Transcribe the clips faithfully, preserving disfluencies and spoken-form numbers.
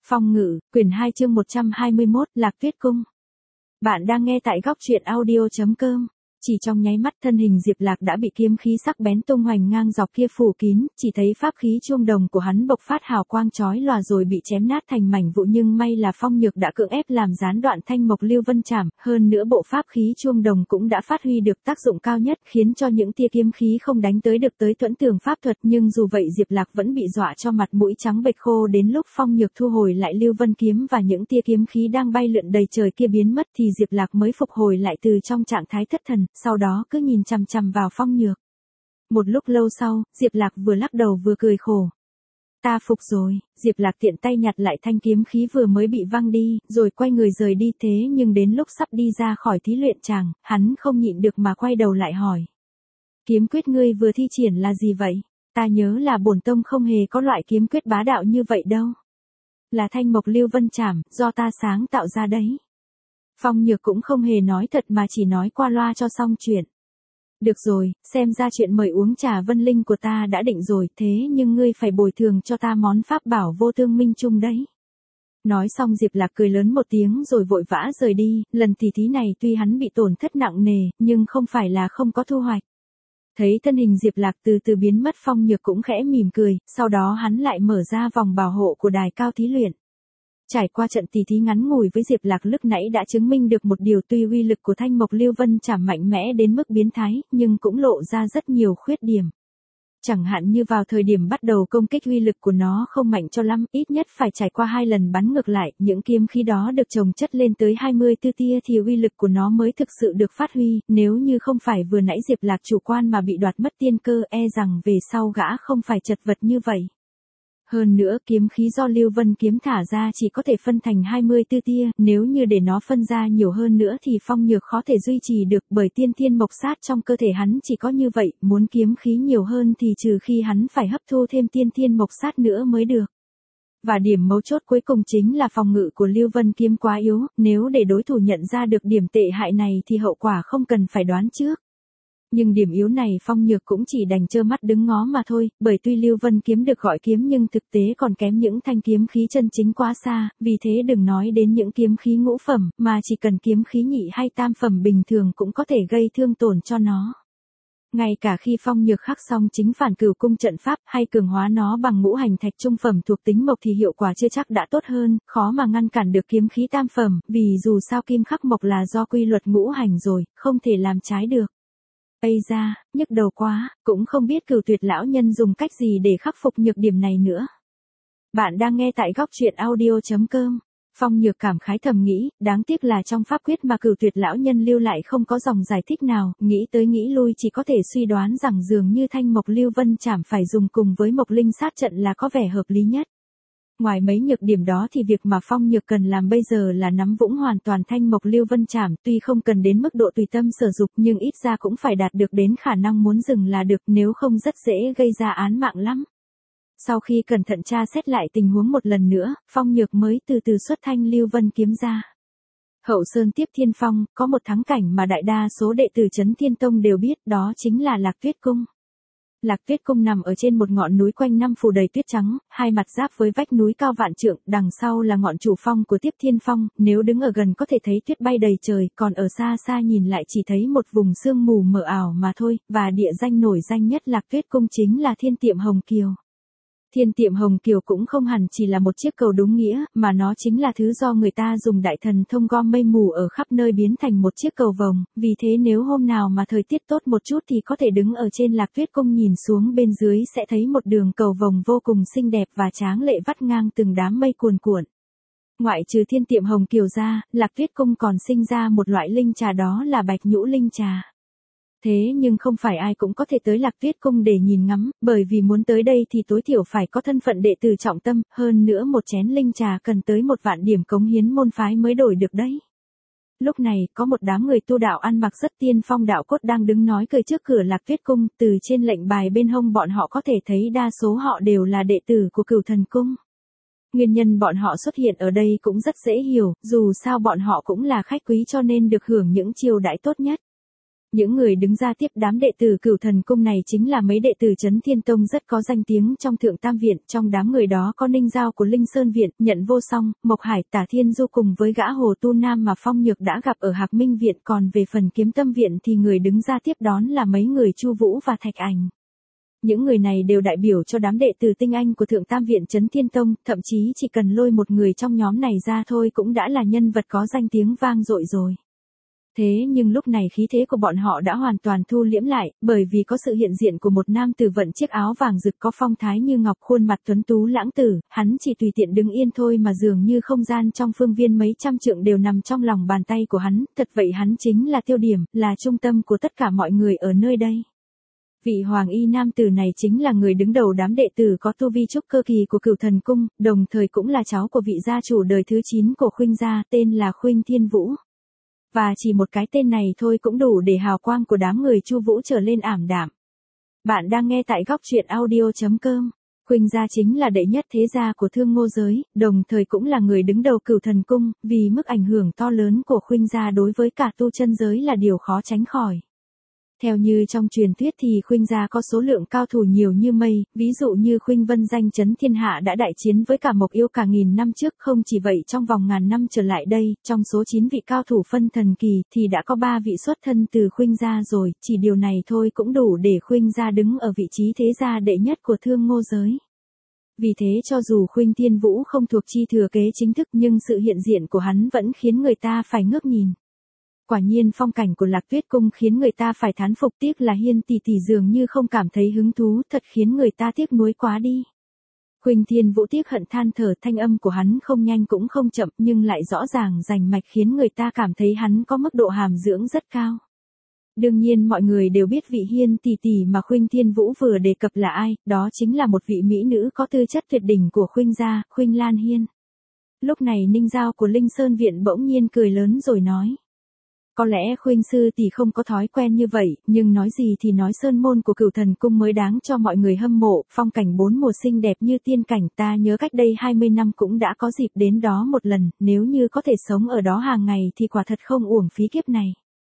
Phong ngữ, quyển hai chương một trăm hai mươi mốt, Lạc Tuyết Cung. Bạn đang nghe tại góc truyện audio chấm com. Chỉ trong nháy mắt thân hình Diệp Lạc đã bị kiếm khí sắc bén tung hoành ngang dọc kia phủ kín, chỉ thấy pháp khí chuông đồng của hắn bộc phát hào quang chói lòa rồi bị chém nát thành mảnh vụn, nhưng may là Phong Nhược đã cưỡng ép làm gián đoạn thanh mộc lưu vân trảm, hơn nữa bộ pháp khí chuông đồng cũng đã phát huy được tác dụng cao nhất, khiến cho những tia kiếm khí không đánh tới được tới thuẫn tường pháp thuật, nhưng dù vậy Diệp Lạc vẫn bị dọa cho mặt mũi trắng bệch khô. Đến lúc Phong Nhược thu hồi lại lưu vân kiếm và những tia kiếm khí đang bay lượn đầy trời kia biến mất thì Diệp Lạc mới phục hồi lại từ trong trạng thái thất thần, sau đó cứ nhìn chằm chằm vào Phong Nhược. Một lúc lâu sau, Diệp Lạc vừa lắc đầu vừa cười khổ. Ta phục rồi. Diệp Lạc tiện tay nhặt lại thanh kiếm khí vừa mới bị văng đi, rồi quay người rời đi. Thế nhưng đến lúc sắp đi ra khỏi thí luyện tràng, hắn không nhịn được mà quay đầu lại hỏi. Kiếm quyết ngươi vừa thi triển là gì vậy? Ta nhớ là bổn tông không hề có loại kiếm quyết bá đạo như vậy đâu. Là thanh mộc lưu vân trảm, do ta sáng tạo ra đấy. Phong Nhược cũng không hề nói thật mà chỉ nói qua loa cho xong chuyện. Được rồi, xem ra chuyện mời uống trà vân linh của ta đã định rồi, thế nhưng ngươi phải bồi thường cho ta món pháp bảo vô tương minh chung đấy. Nói xong Diệp Lạc cười lớn một tiếng rồi vội vã rời đi, lần tỉ thí này tuy hắn bị tổn thất nặng nề, nhưng không phải là không có thu hoạch. Thấy thân hình Diệp Lạc từ từ biến mất, Phong Nhược cũng khẽ mỉm cười, sau đó hắn lại mở ra vòng bảo hộ của đài cao thí luyện. Trải qua trận tỉ thí ngắn ngủi với Diệp Lạc lúc nãy đã chứng minh được một điều, tuy uy lực của thanh mộc lưu vân trảm mạnh mẽ đến mức biến thái, nhưng cũng lộ ra rất nhiều khuyết điểm. Chẳng hạn như vào thời điểm bắt đầu công kích uy lực của nó không mạnh cho lắm, ít nhất phải trải qua hai lần bắn ngược lại, những kiếm khí đó được chồng chất lên tới hai mươi tư tia thì uy lực của nó mới thực sự được phát huy, nếu như không phải vừa nãy Diệp Lạc chủ quan mà bị đoạt mất tiên cơ, e rằng về sau gã không phải chật vật như vậy. Hơn nữa kiếm khí do Lưu Vân kiếm thả ra chỉ có thể phân thành hai mươi tư tia, nếu như để nó phân ra nhiều hơn nữa thì Phong Nhược khó thể duy trì được, bởi tiên thiên mộc sát trong cơ thể hắn chỉ có như vậy, muốn kiếm khí nhiều hơn thì trừ khi hắn phải hấp thu thêm tiên thiên mộc sát nữa mới được. Và điểm mấu chốt cuối cùng chính là phòng ngự của Lưu Vân kiếm quá yếu, nếu để đối thủ nhận ra được điểm tệ hại này thì hậu quả không cần phải đoán trước. Nhưng điểm yếu này Phong Nhược cũng chỉ đành trơ mắt đứng ngó mà thôi, bởi tuy Lưu Vân kiếm được gọi kiếm nhưng thực tế còn kém những thanh kiếm khí chân chính quá xa, vì thế đừng nói đến những kiếm khí ngũ phẩm, mà chỉ cần kiếm khí nhị hay tam phẩm bình thường cũng có thể gây thương tổn cho nó. Ngay cả khi Phong Nhược khắc xong chính phản cửu cung trận pháp hay cường hóa nó bằng ngũ hành thạch trung phẩm thuộc tính mộc thì hiệu quả chưa chắc đã tốt hơn, khó mà ngăn cản được kiếm khí tam phẩm, vì dù sao kim khắc mộc là do quy luật ngũ hành rồi, không thể làm trái được. Ây da, nhức đầu quá, cũng không biết Cửu Tuyệt lão nhân dùng cách gì để khắc phục nhược điểm này nữa. Bạn đang nghe tại góc truyện audio chấm com. Phong Nhược cảm khái thầm nghĩ, đáng tiếc là trong pháp quyết mà Cửu Tuyệt lão nhân lưu lại không có dòng giải thích nào, nghĩ tới nghĩ lui chỉ có thể suy đoán rằng dường như thanh mộc lưu vân trảm phải dùng cùng với mộc linh sát trận là có vẻ hợp lý nhất. Ngoài mấy nhược điểm đó thì việc mà Phong Nhược cần làm bây giờ là nắm vững hoàn toàn thanh mộc lưu vân trảm, tuy không cần đến mức độ tùy tâm sở dục nhưng ít ra cũng phải đạt được đến khả năng muốn dừng là được, nếu không rất dễ gây ra án mạng lắm. Sau khi cẩn thận tra xét lại tình huống một lần nữa, Phong Nhược mới từ từ xuất thanh lưu vân kiếm ra. Hậu Sơn Tiếp Thiên Phong, có một thắng cảnh mà đại đa số đệ tử Chấn Thiên Tông đều biết, đó chính là Lạc Tuyết Cung. Lạc Tuyết Cung nằm ở trên một ngọn núi quanh năm phủ đầy tuyết trắng, hai mặt giáp với vách núi cao vạn trượng, đằng sau là ngọn chủ phong của Tiếp Thiên Phong, nếu đứng ở gần có thể thấy tuyết bay đầy trời, còn ở xa xa nhìn lại chỉ thấy một vùng sương mù mờ ảo mà thôi, và địa danh nổi danh nhất Lạc Tuyết Cung chính là Thiên Tiệm Hồng Kiều. Thiên Tiệm Hồng Kiều cũng không hẳn chỉ là một chiếc cầu đúng nghĩa, mà nó chính là thứ do người ta dùng đại thần thông gom mây mù ở khắp nơi biến thành một chiếc cầu vồng, vì thế nếu hôm nào mà thời tiết tốt một chút thì có thể đứng ở trên Lạc Tuyết Cung nhìn xuống bên dưới sẽ thấy một đường cầu vồng vô cùng xinh đẹp và tráng lệ vắt ngang từng đám mây cuồn cuộn. Ngoại trừ Thiên Tiệm Hồng Kiều ra, Lạc Tuyết Cung còn sinh ra một loại linh trà, đó là bạch nhũ linh trà. Thế nhưng không phải ai cũng có thể tới Lạc Tuyết Cung để nhìn ngắm, bởi vì muốn tới đây thì tối thiểu phải có thân phận đệ tử trọng tâm, hơn nữa một chén linh trà cần tới một vạn điểm cống hiến môn phái mới đổi được đấy. Lúc này, có một đám người tu đạo ăn mặc rất tiên phong đạo cốt đang đứng nói cười trước cửa Lạc Tuyết Cung, từ trên lệnh bài bên hông bọn họ có thể thấy đa số họ đều là đệ tử của Cửu Thần Cung. Nguyên nhân bọn họ xuất hiện ở đây cũng rất dễ hiểu, dù sao bọn họ cũng là khách quý cho nên được hưởng những chiêu đãi tốt nhất. Những người đứng ra tiếp đám đệ tử Cửu Thần Cung này chính là mấy đệ tử Chấn Thiên Tông rất có danh tiếng trong Thượng Tam Viện, trong đám người đó có Ninh Giao của Linh Sơn Viện, Nhận Vô Song, Mộc Hải, Tả Thiên Du cùng với gã Hồ Tu Nam mà Phong Nhược đã gặp ở Hạc Minh Viện, còn về phần Kiếm Tâm Viện thì người đứng ra tiếp đón là mấy người Chu Vũ và Thạch Ảnh. Những người này đều đại biểu cho đám đệ tử tinh anh của Thượng Tam Viện Chấn Thiên Tông, thậm chí chỉ cần lôi một người trong nhóm này ra thôi cũng đã là nhân vật có danh tiếng vang dội rồi. Thế nhưng lúc này khí thế của bọn họ đã hoàn toàn thu liễm lại, bởi vì có sự hiện diện của một nam tử vận chiếc áo vàng rực có phong thái như ngọc, khuôn mặt tuấn tú lãng tử, hắn chỉ tùy tiện đứng yên thôi mà dường như không gian trong phương viên mấy trăm trượng đều nằm trong lòng bàn tay của hắn, thật vậy hắn chính là tiêu điểm, là trung tâm của tất cả mọi người ở nơi đây. Vị hoàng y nam tử này chính là người đứng đầu đám đệ tử có tu vi trúc cơ kỳ của Cửu Thần Cung, đồng thời cũng là cháu của vị gia chủ đời thứ chín của Khuynh gia, tên là Khuynh Thiên Vũ. Và chỉ một cái tên này thôi cũng đủ để hào quang của đám người Chu Vũ trở lên ảm đạm. Bạn đang nghe tại góc truyện audio chấm com. Khuynh gia chính là đệ nhất thế gia của Thương Ngô giới, đồng thời cũng là người đứng đầu Cửu Thần Cung, vì mức ảnh hưởng to lớn của Khuynh gia đối với cả tu chân giới là điều khó tránh khỏi. Theo như trong truyền thuyết thì Khuynh gia có số lượng cao thủ nhiều như mây, ví dụ như Khuynh Vân danh chấn thiên hạ đã đại chiến với cả Mộc Yêu cả nghìn năm trước, không chỉ vậy trong vòng ngàn năm trở lại đây, trong số chín vị cao thủ phân thần kỳ thì đã có ba vị xuất thân từ Khuynh gia rồi, chỉ điều này thôi cũng đủ để Khuynh gia đứng ở vị trí thế gia đệ nhất của Thương Ngô giới. Vì thế cho dù Khuynh Thiên Vũ không thuộc chi thừa kế chính thức nhưng sự hiện diện của hắn vẫn khiến người ta phải ngước nhìn. Quả nhiên phong cảnh của Lạc Tuyết Cung khiến người ta phải thán phục, tiếc là Hiên tỷ tỷ dường như không cảm thấy hứng thú, thật khiến người ta tiếc nuối quá đi. Khuynh Thiên Vũ tiếc hận than thở, thanh âm của hắn không nhanh cũng không chậm nhưng lại rõ ràng rành mạch khiến người ta cảm thấy hắn có mức độ hàm dưỡng rất cao. Đương nhiên mọi người đều biết vị Hiên tỷ tỷ mà Khuynh Thiên Vũ vừa đề cập là ai, đó chính là một vị mỹ nữ có tư chất tuyệt đỉnh của Khuynh gia, Khuynh Lan Hiên. Lúc này Ninh Giao của Linh Sơn Viện bỗng nhiên cười lớn rồi nói. Có lẽ Khuynh sư tỷ không có thói quen như vậy, nhưng nói gì thì nói sơn môn của Cửu Thần Cung mới đáng cho mọi người hâm mộ, phong cảnh bốn mùa xinh đẹp như tiên cảnh, ta nhớ cách đây hai mươi năm cũng đã có dịp đến đó một lần, nếu như có thể sống ở đó hàng ngày thì quả thật không uổng phí kiếp này.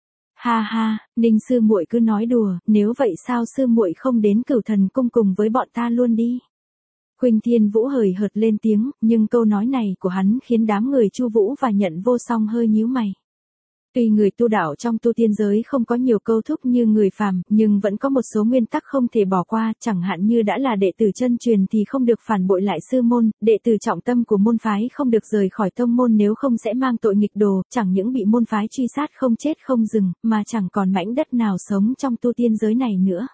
Ha ha, Ninh sư muội cứ nói đùa, nếu vậy sao sư muội không đến Cửu Thần Cung cùng với bọn ta luôn đi. Khuynh Thiên Vũ hời hợt lên tiếng, nhưng câu nói này của hắn khiến đám người Chu Vũ và Nhận Vô Song hơi nhíu mày. Tuy người tu đạo trong tu tiên giới không có nhiều câu thúc như người phàm, nhưng vẫn có một số nguyên tắc không thể bỏ qua, chẳng hạn như đã là đệ tử chân truyền thì không được phản bội lại sư môn, đệ tử trọng tâm của môn phái không được rời khỏi tông môn nếu không sẽ mang tội nghịch đồ, chẳng những bị môn phái truy sát không chết không dừng, mà chẳng còn mảnh đất nào sống trong tu tiên giới này nữa.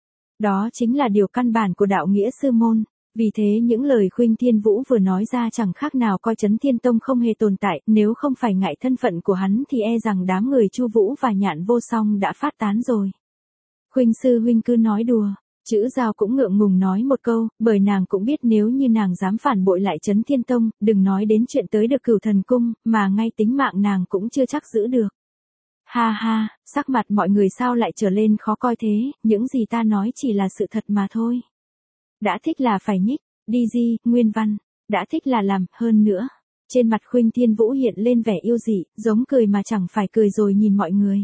Đó chính là điều căn bản của đạo nghĩa sư môn. Vì thế những lời Khuynh Thiên Vũ vừa nói ra chẳng khác nào coi Chấn Thiên Tông không hề tồn tại, nếu không phải ngại thân phận của hắn thì e rằng đám người Chu Vũ và Nhạn Vô Song đã phát tán rồi. Khuynh sư huynh cứ nói đùa, Chữ Giao cũng ngượng ngùng nói một câu, bởi nàng cũng biết nếu như nàng dám phản bội lại Chấn Thiên Tông, đừng nói đến chuyện tới được Cửu Thần Cung, mà ngay tính mạng nàng cũng chưa chắc giữ được. Ha ha, sắc mặt mọi người sao lại trở lên khó coi thế, những gì ta nói chỉ là sự thật mà thôi. Đã thích là phải nhích, đi di, nguyên văn, đã thích là làm, hơn nữa. Trên mặt Khuynh Thiên Vũ hiện lên vẻ yêu dị, giống cười mà chẳng phải cười rồi nhìn mọi người.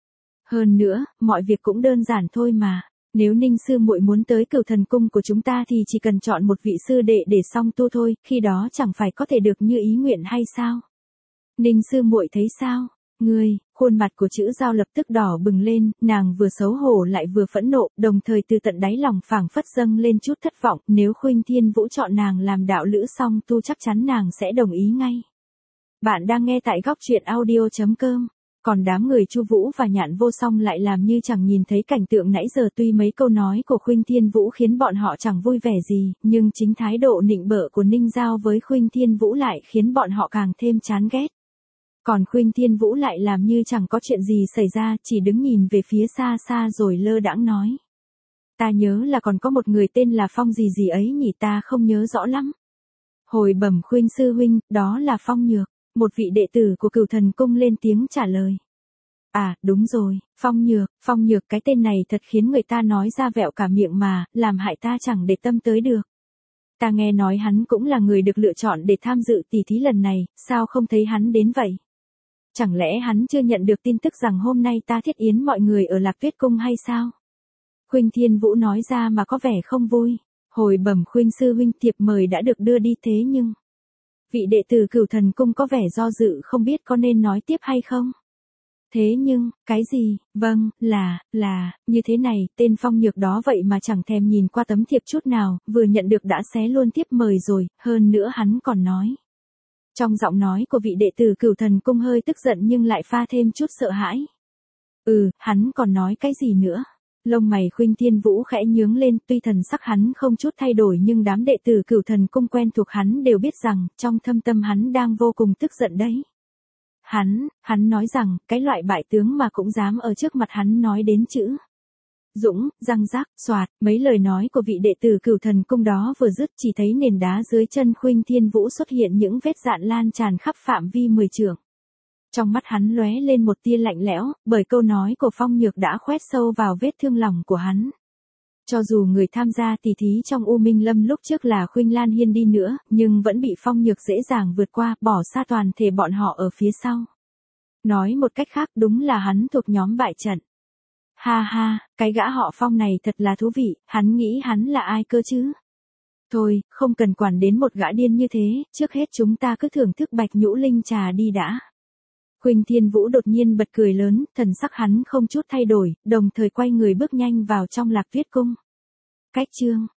Hơn nữa, mọi việc cũng đơn giản thôi mà. Nếu Ninh sư muội muốn tới Cửu Thần Cung của chúng ta thì chỉ cần chọn một vị sư đệ để song tu thôi, khi đó chẳng phải có thể được như ý nguyện hay sao? Ninh sư muội thấy sao? Ngươi, khuôn mặt của Chữ Giao lập tức đỏ bừng lên, nàng vừa xấu hổ lại vừa phẫn nộ, đồng thời từ tận đáy lòng phảng phất dâng lên chút thất vọng, nếu Khuynh Thiên Vũ chọn nàng làm đạo lữ song tu chắc chắn nàng sẽ đồng ý ngay. Bạn đang nghe tại góc truyện audio chấm com. Còn đám người Chu Vũ và Nhạn Vô Song lại làm như chẳng nhìn thấy cảnh tượng nãy giờ, tuy mấy câu nói của Khuynh Thiên Vũ khiến bọn họ chẳng vui vẻ gì, nhưng chính thái độ nịnh bợ của Ninh Giao với Khuynh Thiên Vũ lại khiến bọn họ càng thêm chán ghét. Còn Khuynh Thiên Vũ lại làm như chẳng có chuyện gì xảy ra, chỉ đứng nhìn về phía xa xa rồi lơ đãng nói. Ta nhớ là còn có một người tên là Phong gì gì ấy nhỉ, ta không nhớ rõ lắm. Hồi bẩm Khuynh sư huynh, đó là Phong Nhược, một vị đệ tử của Cửu Thần Cung lên tiếng trả lời. À, đúng rồi, Phong Nhược, Phong Nhược cái tên này thật khiến người ta nói ra vẹo cả miệng mà, làm hại ta chẳng để tâm tới được. Ta nghe nói hắn cũng là người được lựa chọn để tham dự tỷ thí lần này, sao không thấy hắn đến vậy? Chẳng lẽ hắn chưa nhận được tin tức rằng hôm nay ta thiết yến mọi người ở Lạc Tuyết Cung hay sao? Khuynh Thiên Vũ nói ra mà có vẻ không vui. Hồi bẩm Khuynh sư huynh, thiệp mời đã được đưa đi, thế nhưng vị đệ tử Cửu Thần Cung có vẻ do dự không biết có nên nói tiếp hay không. Thế nhưng, cái gì? Vâng, là, là, như thế này, tên Phong Nhược đó vậy mà chẳng thèm nhìn qua tấm thiệp chút nào, vừa nhận được đã xé luôn thiếp mời rồi, hơn nữa hắn còn nói. Trong giọng nói của vị đệ tử Cửu Thần Cung hơi tức giận nhưng lại pha thêm chút sợ hãi. Ừ, hắn còn nói cái gì nữa? Lông mày Khuynh Thiên Vũ khẽ nhướng lên, tuy thần sắc hắn không chút thay đổi nhưng đám đệ tử Cửu Thần Cung quen thuộc hắn đều biết rằng, trong thâm tâm hắn đang vô cùng tức giận đấy. Hắn, hắn nói rằng, cái loại bại tướng mà cũng dám ở trước mặt hắn nói đến chữ dũng, răng rác, xoạt, mấy lời nói của vị đệ tử Cửu Thần Cung đó vừa dứt chỉ thấy nền đá dưới chân Khuynh Thiên Vũ xuất hiện những vết dạn lan tràn khắp phạm vi mười trượng. Trong mắt hắn lóe lên một tia lạnh lẽo, bởi câu nói của Phong Nhược đã khoét sâu vào vết thương lòng của hắn. Cho dù người tham gia tỷ thí trong U Minh Lâm lúc trước là Khuynh Lan Hiên đi nữa, nhưng vẫn bị Phong Nhược dễ dàng vượt qua, bỏ xa toàn thể bọn họ ở phía sau. Nói một cách khác, đúng là hắn thuộc nhóm bại trận. Ha ha, cái gã họ Phong này thật là thú vị, hắn nghĩ hắn là ai cơ chứ? Thôi, không cần quản đến một gã điên như thế, trước hết chúng ta cứ thưởng thức Bạch Nhũ Linh trà đi đã. Khuynh Thiên Vũ đột nhiên bật cười lớn, thần sắc hắn không chút thay đổi, đồng thời quay người bước nhanh vào trong Lạc Tuyết Cung. Cách chương